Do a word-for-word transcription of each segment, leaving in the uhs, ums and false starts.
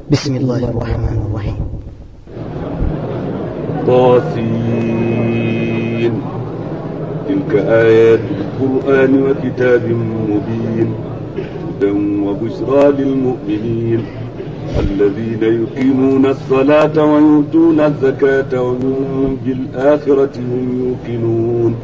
بسم الله الرحمن الرحيم. طاسين. تلك آيات القرآن وكتاب مبين هدى وبشرى للمؤمنين الذين يقيمون الصلاة ويؤتون الزكاة وهم بالآخرة هم يوقنون.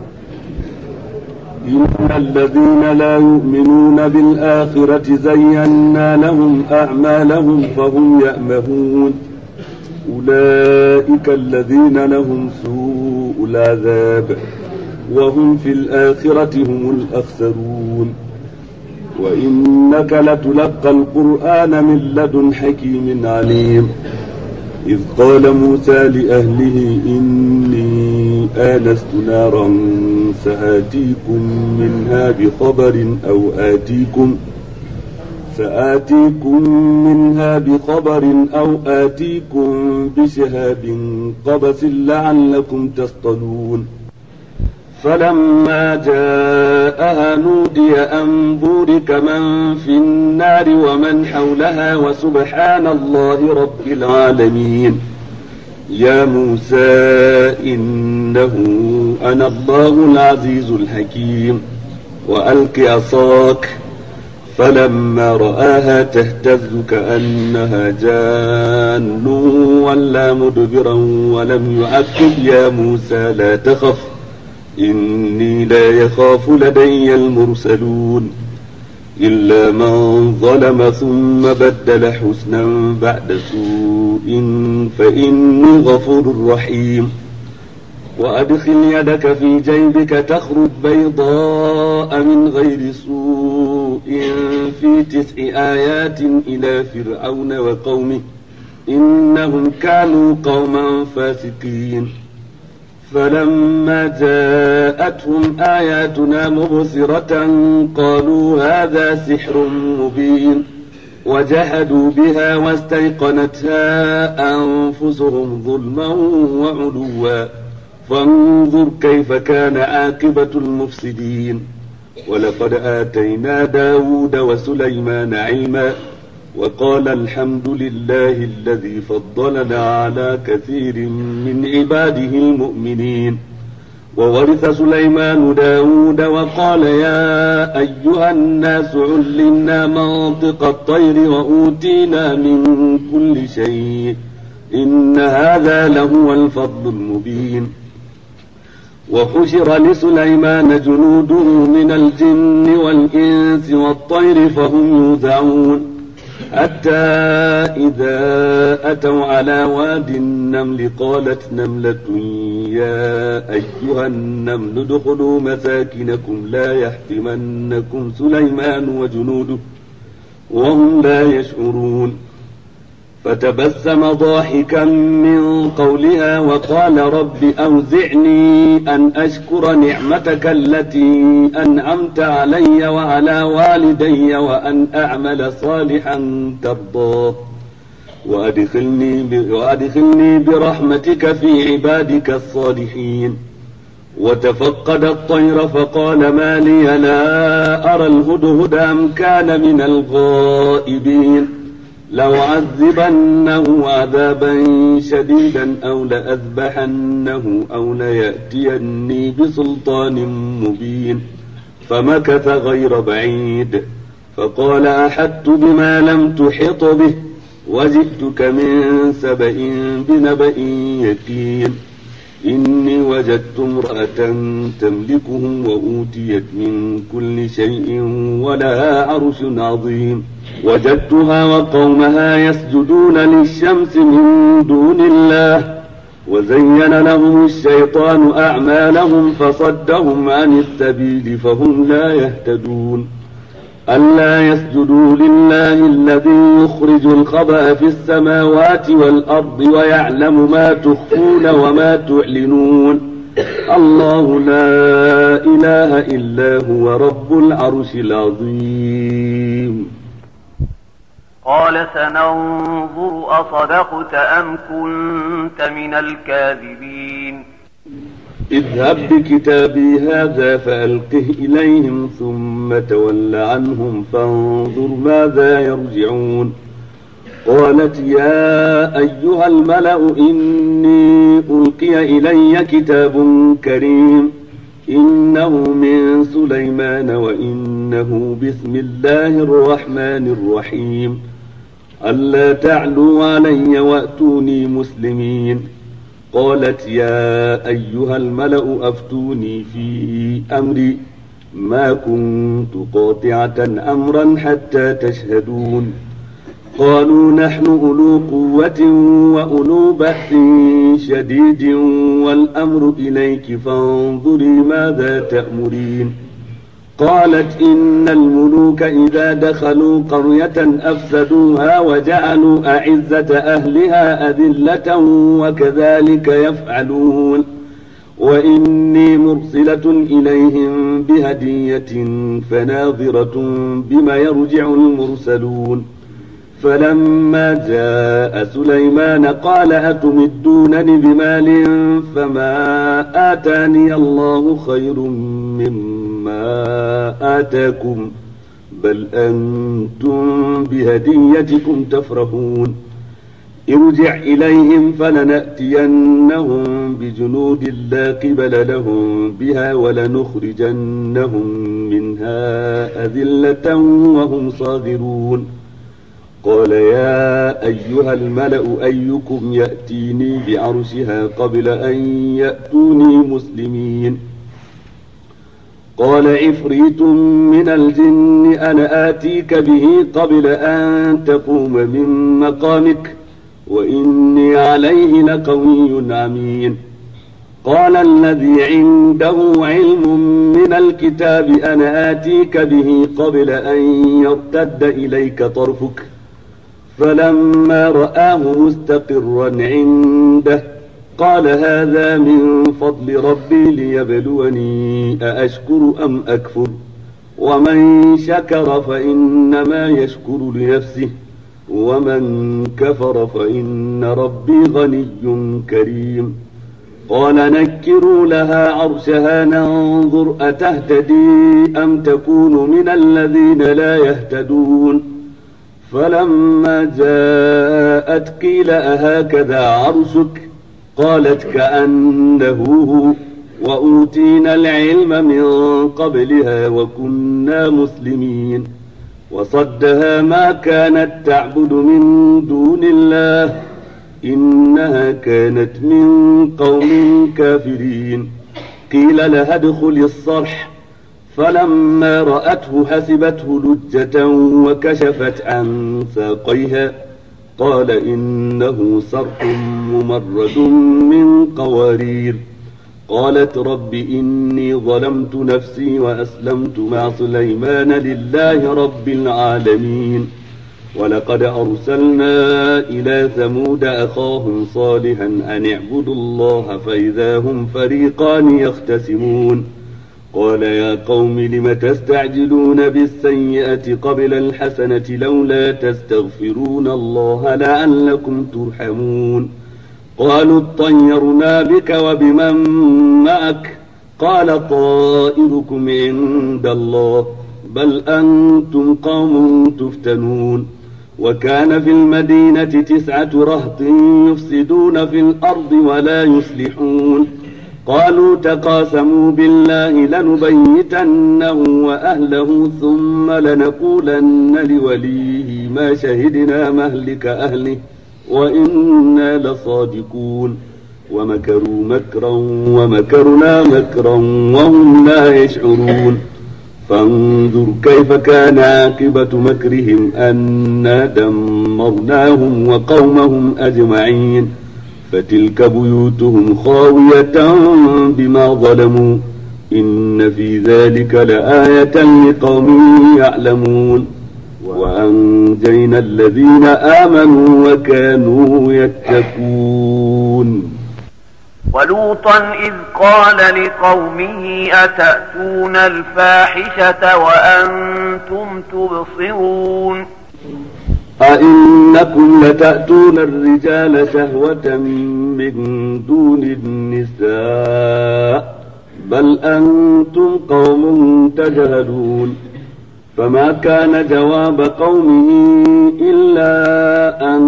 إن الذين لا يؤمنون بالآخرة زينا لهم أعمالهم فهم يأمهون. أولئك الذين لهم سوء العذاب وهم في الآخرة هم الأخسرون. وإنك لتلقى القرآن من لدن حكيم عليم. إذ قال موسى لأهله إني آنست نارا سآتيكم منها بخبر أو آتيكم سآتيكم منها بخبر أو آتيكم بشهاب قبس لعلكم تصطلون. فلما جاءها نودي أن بورك من في النار ومن حولها وسبحان الله رب العالمين. يا موسى إنه أنا الله العزيز الحكيم وألق عصاك. فلما رآها تهتز كأنها جان ولا مدبرا ولم يعقب يا موسى لا تخف إني لا يخاف لدي المرسلون. إلا من ظلم ثم بدل حسنا بعد سوء فإني غفور رحيم. وأدخل يدك في جيبك تخرج بيضاء من غير سوء في تسع آيات إلى فرعون وقومه إنهم كانوا قوما فاسقين. فلما جاءتهم آياتنا مبصرة قالوا هذا سحر مبين وجحدوا بها واستيقنتها أنفسهم ظلما وعلوا فانظر كيف كان عاقبة المفسدين. ولقد آتينا داود وسليمان علما وقال الحمد لله الذي فضلنا على كثير من عباده المؤمنين. وورث سليمان داود وقال يا أيها الناس علمنا منطق الطير وأوتينا من كل شيء إن هذا لهو الفضل المبين. وحشر لسليمان جنوده من الجن والإنس والطير فهم يوزعون حتى إذا أتوا على واد النمل قالت نملة يا أيها النمل ادخلوا مساكنكم لا يحطمنكم سليمان وجنوده وهم لا يشعرون. فتبسم ضاحكا من قولها وقال رب أوزعني أن أشكر نعمتك التي أنعمت علي وعلى والدي وأن أعمل صالحا ترضاه وأدخلني, وأدخلني برحمتك في عبادك الصالحين. وتفقد الطير فقال ما لي لا أرى الهدهد أم كان من الغائبين لأعذبنه عذابا شديدا أو لأذبحنه أو ليأتيني بسلطان مبين. فمكث غير بعيد فقال أحطت بما لم تحط به وجئتك من سبأ بنبأ يقين. إني وجدت امرأة تملكهم وأوتيت من كل شيء ولها عرش عظيم. وجدتها وقومها يسجدون للشمس من دون الله وزين لهم الشيطان أعمالهم فصدهم عن السبيل فهم لا يهتدون. ألا يسجدوا لله الذي يخرج الخبأ في السماوات والأرض ويعلم ما تخفون وما تعلنون. الله لا إله إلا هو رب العرش العظيم. قال سننظر أصدقت أم كنت من الكاذبين. اذهب بكتابي هذا فألقه إليهم ثم تول عنهم فانظر ماذا يرجعون. قالت يا أيها الملأ إني ألقي إلي كتاب كريم إنه من سليمان وإنه بسم الله الرحمن الرحيم ألا تعلوا علي وأتوني مسلمين. قالت يا أيها الملأ أفتوني في أمري ما كنت قاطعة أمرا حتى تشهدون. قالوا نحن أولو قوة وأولو بأس شديد والأمر إليك فانظري ماذا تأمرين. قالت إن الملوك إذا دخلوا قرية أفسدوها وجعلوا أعزة أهلها أذلة وكذلك يفعلون وإني مرسلة إليهم بهدية فناظرة بما يرجع المرسلون. فلما جاء سليمان قال أتمدونني بمال فما آتاني الله خير مما آتاكم بل أنتم بهديتكم تفرحون. ارجع إليهم فلنأتينهم بجنود لا قبل لهم بها ولنخرجنهم منها أذلة وهم صاغرون. قال يا أيها الملأ أيكم يأتيني بعرشها قبل أن يأتوني مسلمين. قال عفريت من الجن أنا آتيك به قبل أن تقوم من مقامك وإني عليه لقوي أمين. قال الذي عنده علم من الكتاب أنا آتيك به قبل أن يرتد إليك طرفك فلما رآه مستقرا عنده قال هذا من فضل ربي ليبلوني أأشكر أم أكفر ومن شكر فإنما يشكر لنفسه ومن كفر فإن ربي غني كريم. قال نكروا لها عرشها ننظر أتهتدي أم تكون من الذين لا يهتدون. فلما جاءت قيل أهكذا عرشك قالت كأنه هو وأوتينا العلم من قبلها وكنا مسلمين. وصدها ما كانت تعبد من دون الله إنها كانت من قوم كافرين. قيل لها ادخل الصرح فلما رأته حسبته لجة وكشفت عن ساقيها قال إنه صرح ممرد من قوارير. قالت رب إني ظلمت نفسي وأسلمت مع سليمان لله رب العالمين. ولقد أرسلنا إلى ثمود أخاهم صالحا أن اعبدوا الله فإذا هم فريقان يختصمون. قال يا قوم لم تستعجلون بالسيئة قبل الحسنة لولا تستغفرون الله لعلكم ترحمون. قالوا اطيرنا بك وبمن معك قال طائركم عند الله بل أنتم قوم تفتنون. وكان في المدينة تسعة رهط يفسدون في الأرض ولا يصلحون. قالوا تقاسموا بالله لنبيتنه وأهله ثم لنقولن لوليه ما شهدنا مهلك أهله وإنا لصادقون. ومكروا مكرا ومكرنا مكرا وهم لا يشعرون. فانظر كيف كان عاقبة مكرهم أنا دمرناهم وقومهم أجمعين. فتلك بيوتهم خاوية بما ظلموا إن في ذلك لآية لقوم يعلمون. وأنجينا الذين آمنوا وكانوا يتقون. ولوطا إذ قال لقومه أتأتون الفاحشة وأنتم تبصرون أئنكم لتأتون الرجال شهوة من دون النساء بل أنتم قوم تجهلون. فما كان جواب قومه إلا أن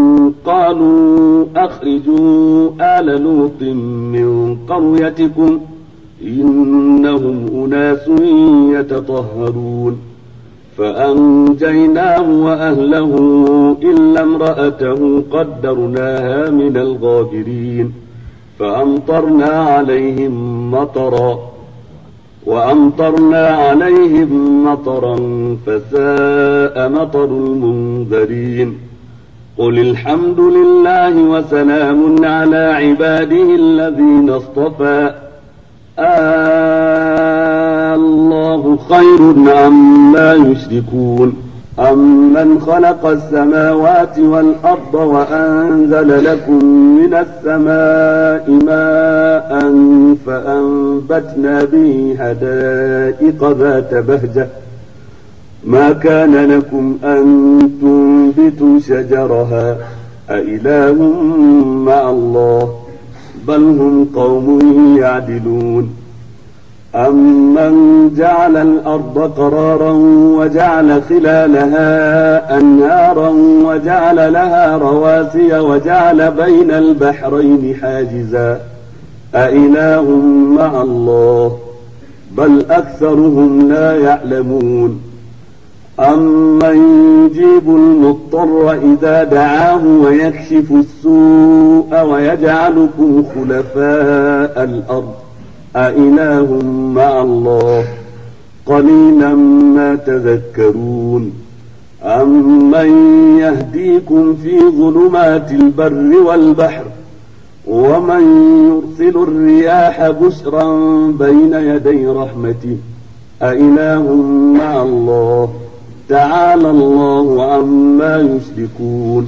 أخرجوا آل لوط من قريتكم إنهم أناس يتطهرون فأنجيناه وأهله إلا امرأته قدرناها من الغابرين فأمطرنا عليهم مطرا وأمطرنا عليهم مطرا فساء مطر المنذرين قل الحمد لله وسلام على عباده الذين اصطفى آه الله خير عما يشركون أمن خلق السماوات والأرض وأنزل لكم من السماء ماء فأنبتنا به حدائق ذات بهجة ما كان لكم أن تنبتوا شجرها أإله مع الله بل هم قوم يعدلون أمن جعل الأرض قرارا وجعل خلالها أنهارا وجعل لها رواسي وجعل بين البحرين حاجزا أإله مع الله بل أكثرهم لا يعلمون أمن يجيب المضطر إذا دعاه ويكشف السوء ويجعلكم خلفاء الأرض أإله مع الله قليلا ما تذكرون أمن يهديكم في ظلمات البر والبحر ومن يرسل الرياح بشرا بين يدي رحمته أإله مع الله تعالى الله عما يشركون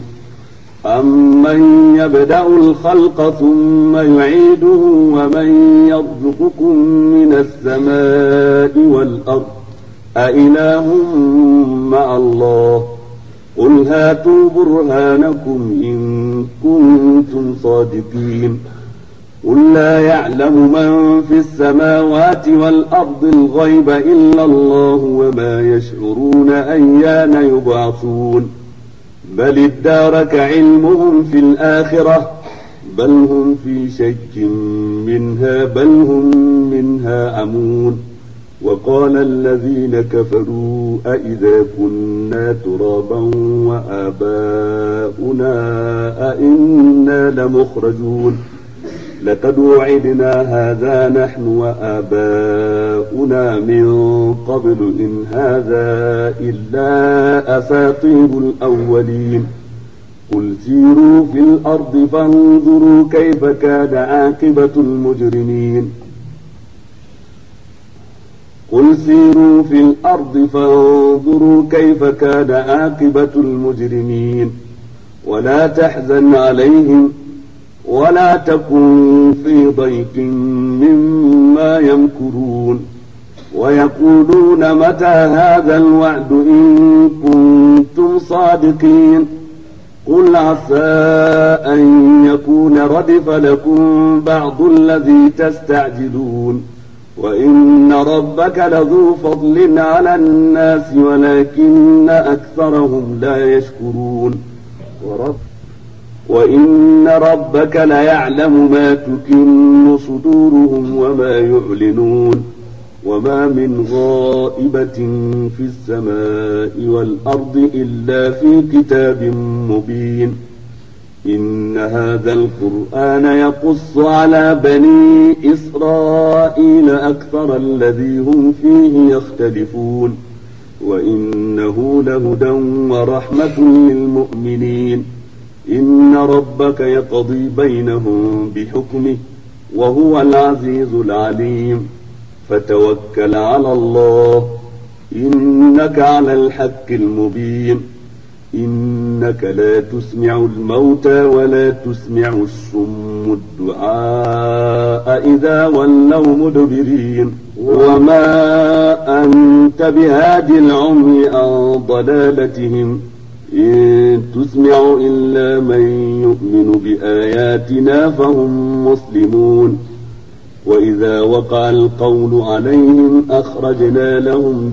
أمن يبدأ الخلق ثم يعيده ومن يرزقكم من السماء والأرض أإله مع الله قل هاتوا برهانكم إن كنتم صادقين قل لا يعلم من في السماوات والأرض الغيب إلا الله وما يشعرون أيان يبعثون بل ادارك علمهم في الآخرة بل هم في شك منها بل هم منها عمون وقال الذين كفروا أئذا كنا ترابا وآباؤنا أئنا لمخرجون لقد وعدنا هذا نحن وآباؤنا من قبل إن هذا إلا أساطير الأولين قل سيروا في الأرض فانظروا كيف كان عاقبة المجرمين قل سيروا في الأرض فانظروا كيف كان عاقبة المجرمين ولا تحزن عليهم ولا تكن في ضيق مما يمكرون ويقولون متى هذا الوعد إن كنتم صادقين قل عسى أن يكون ردف لكم بعض الذي تستعجلون وإن ربك لذو فضل على الناس ولكن أكثرهم لا يشكرون ورب وإن ربك ليعلم ما تكن صدورهم وما يعلنون وما من غائبة في السماء والأرض إلا في كتاب مبين إن هذا القرآن يقص على بني إسرائيل أكثر الذي هم فيه يختلفون وإنه لهدى ورحمة للمؤمنين إن ربك يقضي بينهم بحكمه وهو العزيز العليم فتوكل على الله إنك على الحق المبين إنك لا تسمع الموتى ولا تسمع الصم الدعاء إذا ولوا مدبرين وما أنت بهادي العمي عن ضلالتهم إن تسمع إلا من يؤمن بآياتنا فهم مسلمون وإذا وقع القول عليهم أخرجنا لهم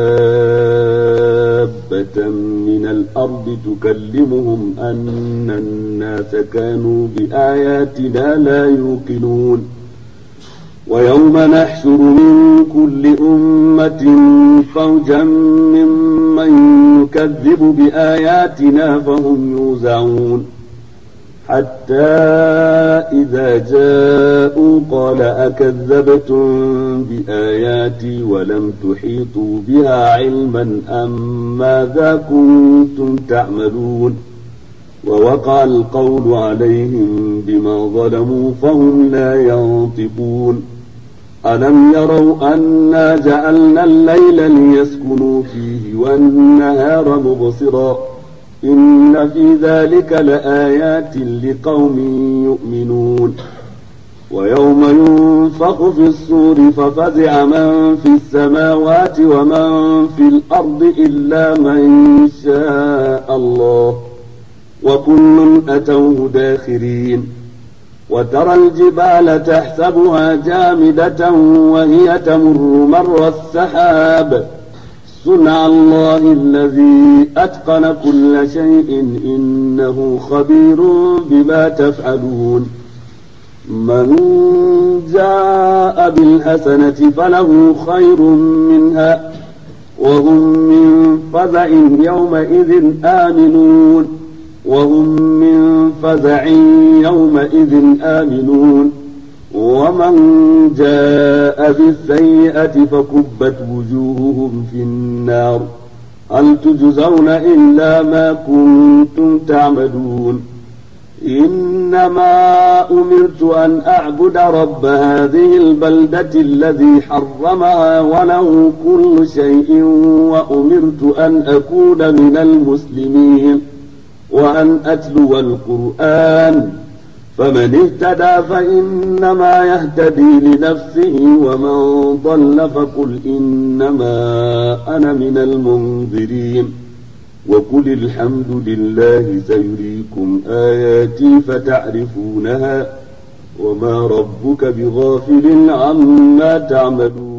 دابة من الأرض تكلمهم أن الناس كانوا بآياتنا لا يوقنون ويوم نحشر من كل أمة فوجا ممن يكذب بآياتنا فهم يوزعون حتى إذا جاءوا قال أكذبتم بآياتي ولم تحيطوا بها علما أم ماذا كنتم تعملون ووقع القول عليهم بما ظلموا فهم لا ينطقون ألم يروا أنا جعلنا الليل ليسكنوا فيه والنهار مبصرا إن في ذلك لآيات لقوم يؤمنون ويوم ينفخ في الصور ففزع من في السماوات ومن في الأرض إلا من شاء الله وكل أتوه داخرين وترى الجبال تحسبها جامدة وهي تمر مر السحاب صنع الله الذي أتقن كل شيء إنه خبير بما تفعلون من جاء بالحسنة فله خير منها وهم من فزع يومئذ آمنون وهم من فزع يومئذ آمنون ومن جاء بالسيئة فكبت وجوههم في النار هل تجزون إلا ما كنتم تعملون إنما أمرت أن أعبد رب هذه البلدة الذي حرمها وله كل شيء وأمرت أن أكون من المسلمين وأن أتلو القرآن فمن اهتدى فإنما يهتدي لنفسه ومن ضل فقل إنما أنا من المنذرين وقل الحمد لله سيريكم آياتي فتعرفونها وما ربك بغافل عما تعملون